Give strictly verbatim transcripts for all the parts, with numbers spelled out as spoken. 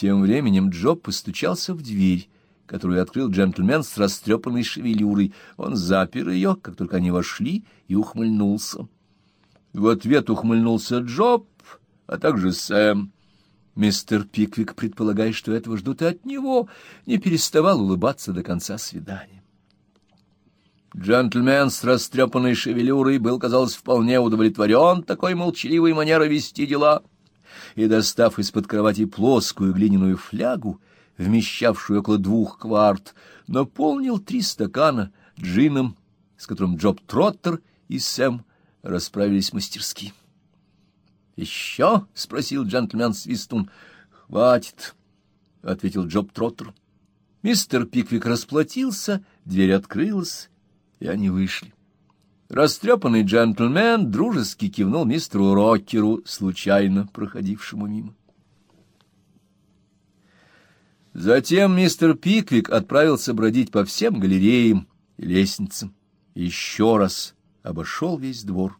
Тем временем Джоб постучался в дверь, которую открыл джентльмен с растрепанной шевелюрой. Он запер ее, как только они вошли, и ухмыльнулся. В ответ ухмыльнулся Джоб, а также Сэм. Мистер Пиквик, предполагая, что этого ждут и от него, не переставал улыбаться до конца свидания. Джентльмен с растрепанной шевелюрой был, казалось, вполне удовлетворен такой молчаливой манерой вести дела, и, достав из-под кровати плоскую глиняную флягу, вмещавшую около двух кварт, наполнил три стакана джином, с которым Джоб Троттер и Сэм расправились мастерски. «Еще?» — спросил джентльмен-свистун. «Хватит», — ответил Джоб Троттер. Мистер Пиквик расплатился, дверь открылась, и они вышли. Растрепанный джентльмен дружески кивнул мистеру Рокеру, случайно проходившему мимо. Затем мистер Пиквик отправился бродить по всем галереям и лестницам и еще раз обошел весь двор.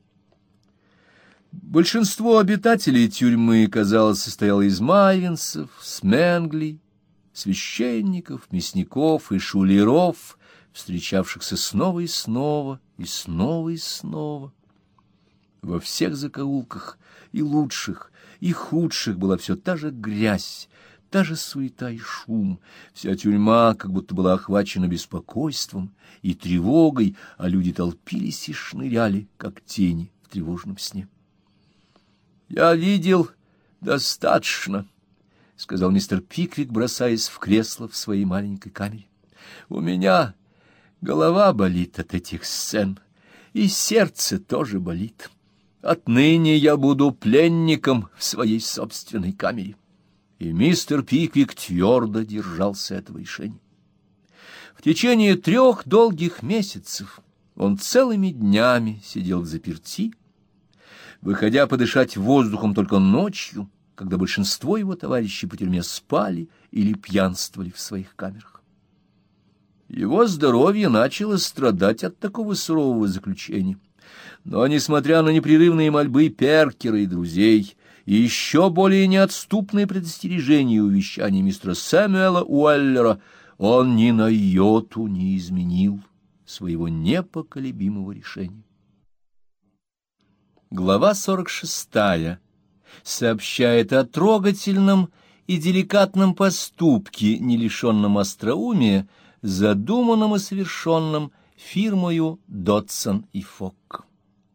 Большинство обитателей тюрьмы, казалось, состояло из майвинцев, сменглей, священников, мясников и шулеров, встречавшихся снова и снова, и снова и снова. Во всех закоулках, и лучших, и худших, была все та же грязь, та же суета и шум. Вся тюрьма как будто была охвачена беспокойством и тревогой, а люди толпились и шныряли, как тени в тревожном сне. «Я видел достаточно», — сказал мистер Пиквик, бросаясь в кресло в своей маленькой камере. «У меня голова болит от этих сцен, и сердце тоже болит. Отныне я буду пленником в своей собственной камере». И мистер Пиквик твердо держался этого решения. В течение трех долгих месяцев он целыми днями сидел взаперти, выходя подышать воздухом только ночью, когда большинство его товарищей по тюрьме спали или пьянствовали в своих камерах. Его здоровье начало страдать от такого сурового заключения, но, несмотря на непрерывные мольбы Перкера и друзей, и еще более неотступные предостережения и увещания мистера Сэмюэла Уэллера, он ни на йоту не изменил своего непоколебимого решения. Глава сорок шестая сообщает о трогательном и деликатном поступке, не лишенном остроумия, задуманном и совершенном фирмою Дотсон и Фок.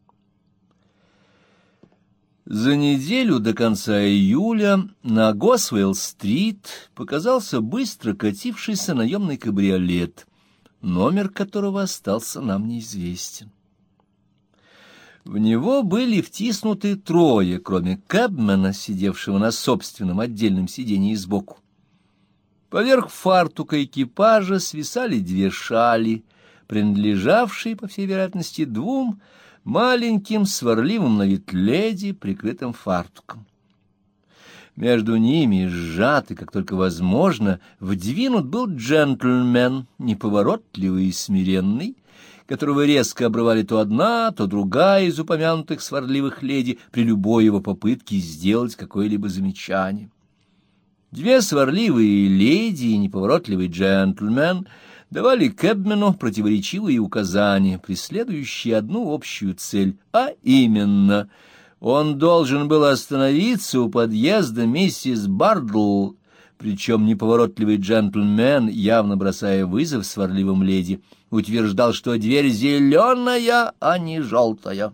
За неделю до конца июля на Госуэлл-стрит показался быстро катившийся наемный кабриолет, номер которого остался нам неизвестен. В него были втиснуты трое, кроме кэбмена, сидевшего на собственном отдельном сиденье сбоку. Поверх фартука экипажа свисали две шали, принадлежавшие, по всей вероятности, двум маленьким сварливым на вид леди, прикрытым фартуком. Между ними, сжатый, как только возможно, вдвинут был джентльмен, неповоротливый и смиренный, которого резко обрывали то одна, то другая из упомянутых сварливых леди при любой его попытке сделать какое-либо замечание. Две сварливые леди и неповоротливый джентльмен давали кэбмену противоречивые указания, преследующие одну общую цель, а именно он должен был остановиться у подъезда миссис Бардл, причем неповоротливый джентльмен, явно бросая вызов сварливым леди, утверждал, что дверь зеленая, а не желтая.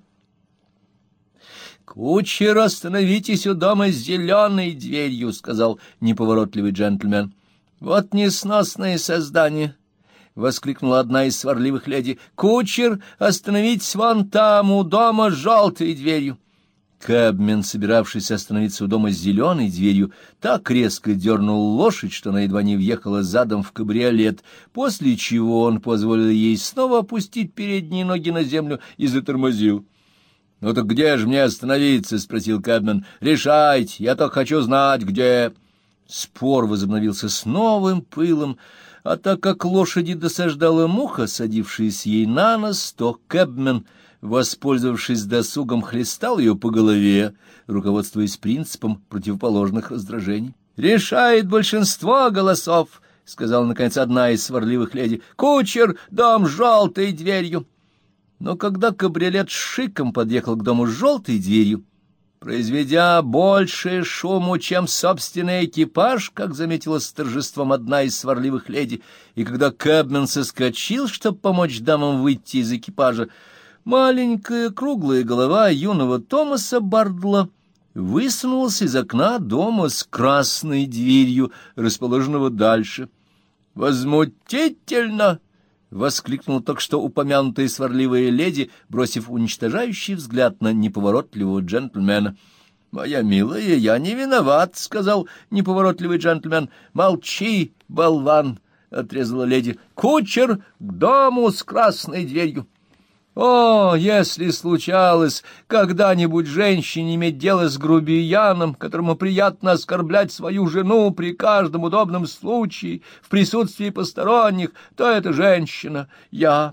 «Кучер, остановитесь у дома с зеленой дверью», — сказал неповоротливый джентльмен. «Вот несносное создание», — воскликнула одна из сварливых леди. «Кучер, остановитесь вон там, у дома с желтой дверью». Кэбмен, собиравшийся остановиться у дома с зеленой дверью, так резко дернул лошадь, что она едва не въехала задом в кабриолет, после чего он позволил ей снова опустить передние ноги на землю и затормозил. «Ну так где же мне остановиться?» — спросил Кэбмен. «Решайте, я только хочу знать, где...» Спор возобновился с новым пылом, а так как лошади досаждала муха, садившаяся ей на нос, то Кэбмен, воспользовавшись досугом, хлестал ее по голове, руководствуясь принципом противоположных раздражений. Решает большинство голосов, — сказала, наконец, одна из сварливых леди. — Кучер, дом с желтой дверью. Но когда кабриолет с шиком подъехал к дому с желтой дверью, произведя больше шуму, чем собственный экипаж, как заметила с торжеством одна из сварливых леди, и когда кэбмен соскочил, чтобы помочь дамам выйти из экипажа, маленькая круглая голова юного Томаса Бардла высунулась из окна дома с красной дверью, расположенного дальше. «Возмутительно!» — воскликнула только что упомянутая сварливая леди, бросив уничтожающий взгляд на неповоротливого джентльмена. — Моя милая, я не виноват, — сказал неповоротливый джентльмен. — Молчи, болван, — отрезала леди. — Кучер к дому с красной дверью. О, если случалось когда-нибудь женщине иметь дело с грубияном, которому приятно оскорблять свою жену при каждом удобном случае, в присутствии посторонних, то эта женщина — я.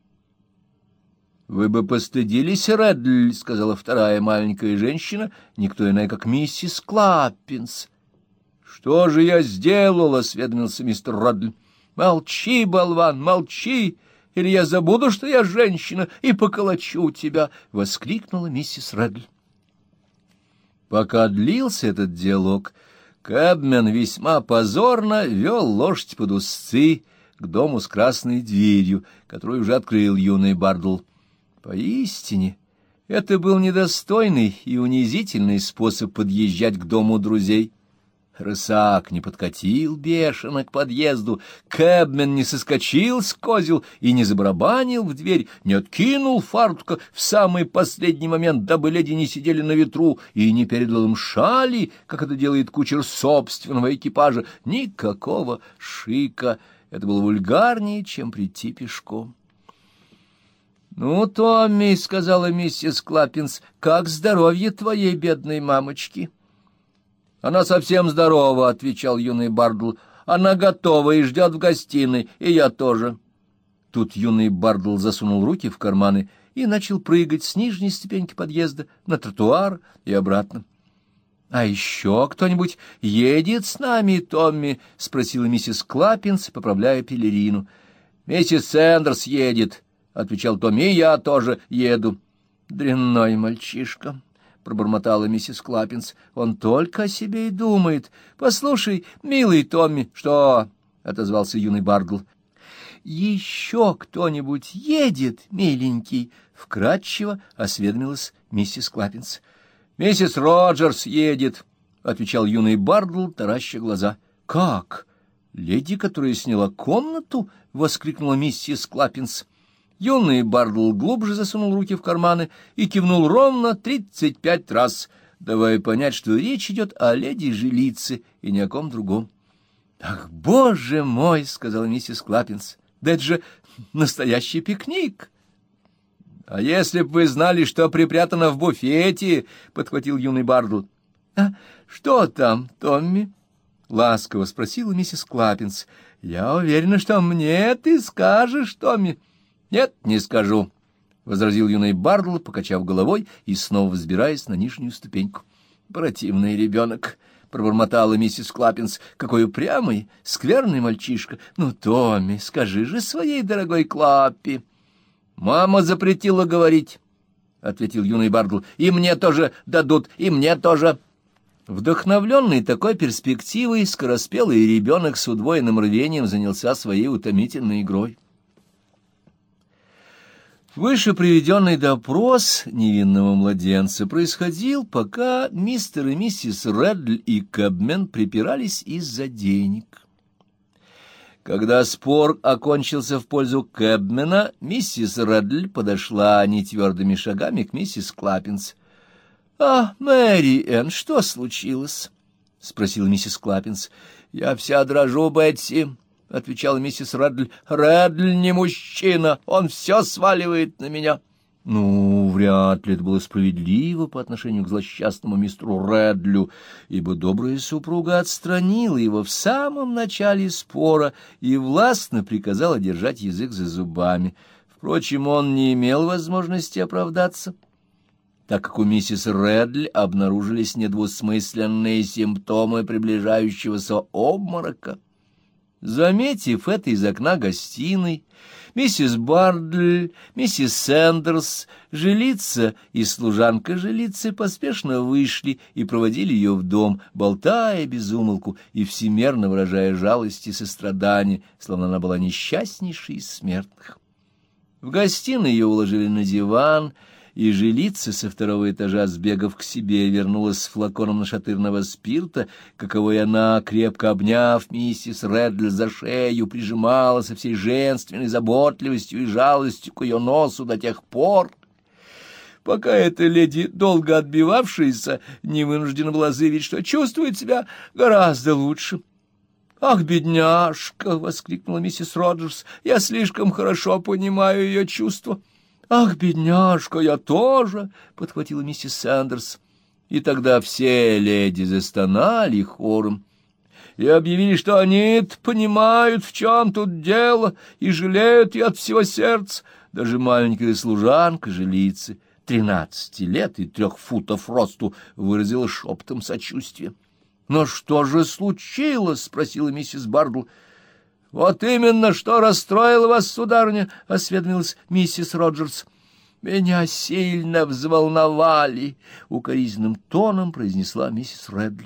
— Вы бы постыдились, Реддль, — сказала вторая маленькая женщина, никто иная, как миссис Клаппинс. — Что же я сделала? — осведомился мистер Реддль. — Молчи, болван, молчи! Или я забуду, что я женщина, и поколочу тебя! — воскликнула миссис Реддль. Пока длился этот диалог, кэбмен весьма позорно вел лошадь под узцы к дому с красной дверью, которую уже открыл юный Бардл. Поистине, это был недостойный и унизительный способ подъезжать к дому друзей. Рысак не подкатил бешено к подъезду, кэбмен не соскочил с козел и не забарабанил в дверь, не откинул фартука в самый последний момент, дабы леди не сидели на ветру, и не передал им шали, как это делает кучер собственного экипажа. Никакого шика. Это было вульгарнее, чем прийти пешком. — Ну, Томми, — сказала миссис Клаппинс, — как здоровье твоей бедной мамочки? — Она совсем здорова, — отвечал юный Бардл. — Она готова и ждет в гостиной, и я тоже. Тут юный Бардл засунул руки в карманы и начал прыгать с нижней ступеньки подъезда на тротуар и обратно. — А еще кто-нибудь едет с нами, Томми? — спросила миссис Клаппинс, поправляя пелерину. — Миссис Сэндерс едет, — отвечал Томми, — и я тоже еду. — Дрянной мальчишка, — пробормотала миссис Клаппинс. — Он только о себе и думает. Послушай, милый Томми. — Что? — отозвался юный Бардл. — Еще кто-нибудь едет, миленький? — вкратчиво осведомилась миссис Клаппинс. — Миссис Роджерс едет, — отвечал юный Бардл, тараща глаза. — Как? Леди, которая сняла комнату? — воскликнула миссис Клаппинс. Юный Бардл глубже засунул руки в карманы и кивнул ровно тридцать пять раз, давая понять, что речь идет о леди-жилице и ни о ком другом. — Ах, боже мой! — сказала миссис Клаппинс. — Да это же настоящий пикник! — А если б вы знали, что припрятано в буфете! — подхватил юный Бардл. — А что там, Томми? — ласково спросила миссис Клаппинс. — Я уверена, что мне ты скажешь, Томми. — Нет, не скажу, — возразил юный Бардл, покачав головой и снова взбираясь на нижнюю ступеньку. — Противный ребенок, — пробормотала миссис Клаппинс. — Какой упрямый, скверный мальчишка. Ну, Томми, скажи же своей дорогой Клаппи. — Мама запретила говорить, — ответил юный Бардл. — И мне тоже дадут, и мне тоже. Вдохновленный такой перспективой, скороспелый ребенок с удвоенным рвением занялся своей утомительной игрой. Выше приведенный допрос невинного младенца происходил, пока мистер и миссис Реддль и кэбмен припирались из-за денег. Когда спор окончился в пользу кэбмена, миссис Реддль подошла нетвердыми шагами к миссис Клаппинс. — А, Мэри Энн, что случилось? — спросила миссис Клаппинс. — Я вся дрожу, Бетси, — отвечала миссис Реддль. — Реддль не мужчина, он все сваливает на меня. Ну, вряд ли это было справедливо по отношению к злосчастному мистеру Реддлю, ибо добрая супруга отстранила его в самом начале спора и властно приказала держать язык за зубами. Впрочем, он не имел возможности оправдаться, так как у миссис Реддль обнаружились недвусмысленные симптомы приближающегося обморока. Заметив это из окна гостиной, миссис Бардль, миссис Сэндерс, жилица и служанка жилицы поспешно вышли и проводили ее в дом, болтая без умолку и всемерно выражая жалость и сострадание, словно она была несчастнейшей из смертных. В гостиной ее уложили на диван, и жилица со второго этажа, сбегав к себе, вернулась с флаконом нашатырного спирта, каковой она, крепко обняв миссис Реддль за шею, прижимала со всей женственной заботливостью и жалостью к ее носу до тех пор, пока эта леди, долго отбивавшаяся, не вынуждена была заявить, что чувствует себя гораздо лучше. «Ах, бедняжка!» — воскликнула миссис Роджерс. «Я слишком хорошо понимаю ее чувства». «Ах, бедняжка, я тоже!» — подхватила миссис Сэндерс. И тогда все леди застонали хором и объявили, что они понимают, в чем тут дело, и жалеют ее от всего сердца. Даже маленькая служанка жилицы, тринадцати лет и трех футов росту, выразила шепотом сочувствие. «Но что же случилось?» — спросила миссис Бардл. «Вот именно, что расстроило вас, сударыня», — осведомилась миссис Роджерс. «Меня сильно взволновали», — укоризненным тоном произнесла миссис Реддль.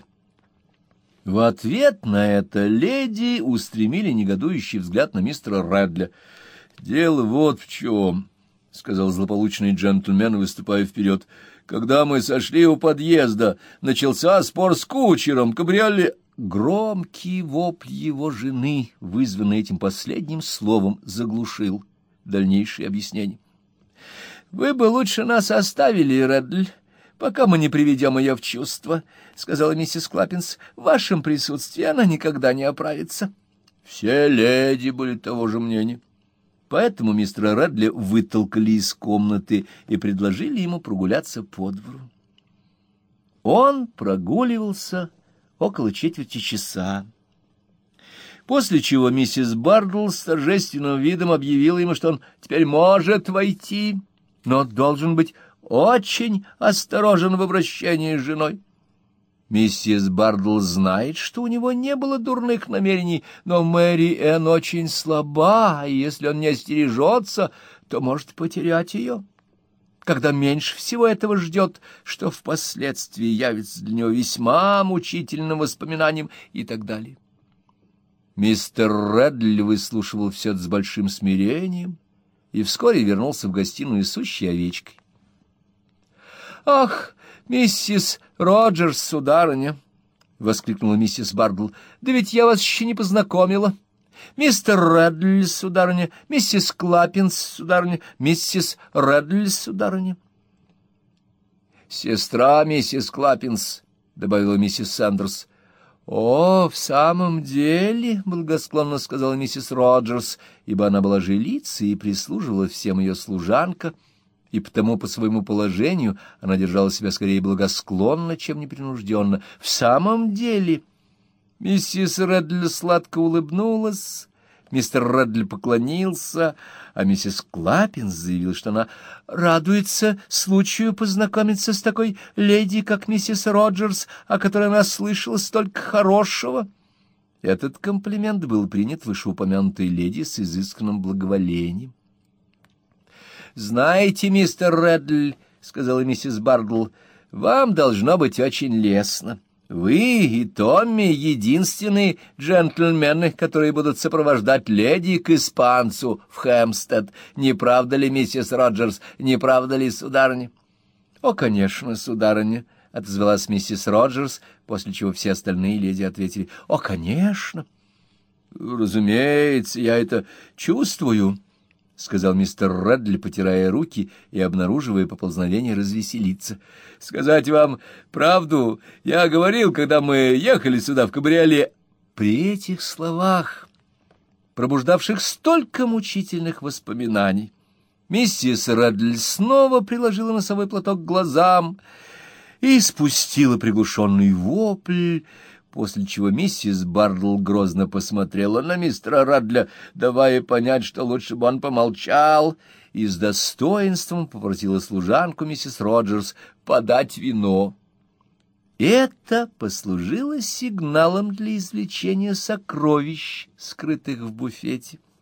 В ответ на это леди устремили негодующий взгляд на мистера Реддля. «Дело вот в чем», — сказал злополучный джентльмен, выступая вперед. «Когда мы сошли у подъезда, начался спор с кучером, кабриолет...» Громкий вопль его жены, вызванный этим последним словом, заглушил дальнейшие объяснения. «Вы бы лучше нас оставили, Реддль, пока мы не приведем ее в чувство», — сказала миссис Клаппинс. «В вашем присутствии она никогда не оправится». Все леди были того же мнения. Поэтому мистера Реддля вытолкали из комнаты и предложили ему прогуляться по двору. Он прогуливался около четверти часа, после чего миссис Бардл с торжественным видом объявила ему, что он теперь может войти, но должен быть очень осторожен в обращении с женой. Миссис Бардл знает, что у него не было дурных намерений, но Мэри Энн очень слаба, и если он не остережется, то может потерять ее, когда меньше всего этого ждет, что впоследствии явится для него весьма мучительным воспоминанием и так далее. Мистер Реддль выслушивал все это с большим смирением и вскоре вернулся в гостиную сущей овечкой. «Ах, миссис Роджерс, сударыня!» — воскликнула миссис Бардл. «Да ведь я вас еще не познакомила. Мистер Реддль, сударыня, миссис Клаппинс, сударыня, миссис Реддль, сударыня». «Сестра миссис Клаппинс», — добавила миссис Сэндерс. «О, в самом деле», — благосклонно сказала миссис Роджерс, ибо она была жилицей и прислуживала всем ее служанка, и потому по своему положению она держала себя скорее благосклонно, чем непринужденно. «В самом деле...» Миссис Реддль сладко улыбнулась, мистер Реддль поклонился, а миссис Клаппинс заявила, что она радуется случаю познакомиться с такой леди, как миссис Роджерс, о которой она слышала столько хорошего. Этот комплимент был принят вышеупомянутой леди с изысканным благоволением. «Знаете, мистер Реддль, — сказала миссис Бардл, — вам должно быть очень лестно. Вы и Томми — единственные джентльмены, которые будут сопровождать леди к испанцу в Хэмпстед. Не правда ли, миссис Роджерс, не правда ли, сударыня?» «О, конечно, сударыня», — отозвалась миссис Роджерс, после чего все остальные леди ответили: «О, конечно». «Разумеется, я это чувствую», — сказал мистер Реддл, потирая руки и обнаруживая поползновение развеселиться. — Сказать вам правду, я говорил, когда мы ехали сюда в кабриоле. При этих словах, пробуждавших столько мучительных воспоминаний, миссис Реддл снова приложила носовой платок к глазам и спустила приглушенный вопль, после чего миссис Бардл грозно посмотрела на мистера Радля, давая понять, что лучше бы он помолчал, и с достоинством попросила служанку миссис Роджерс подать вино. Это послужило сигналом для извлечения сокровищ, скрытых в буфете.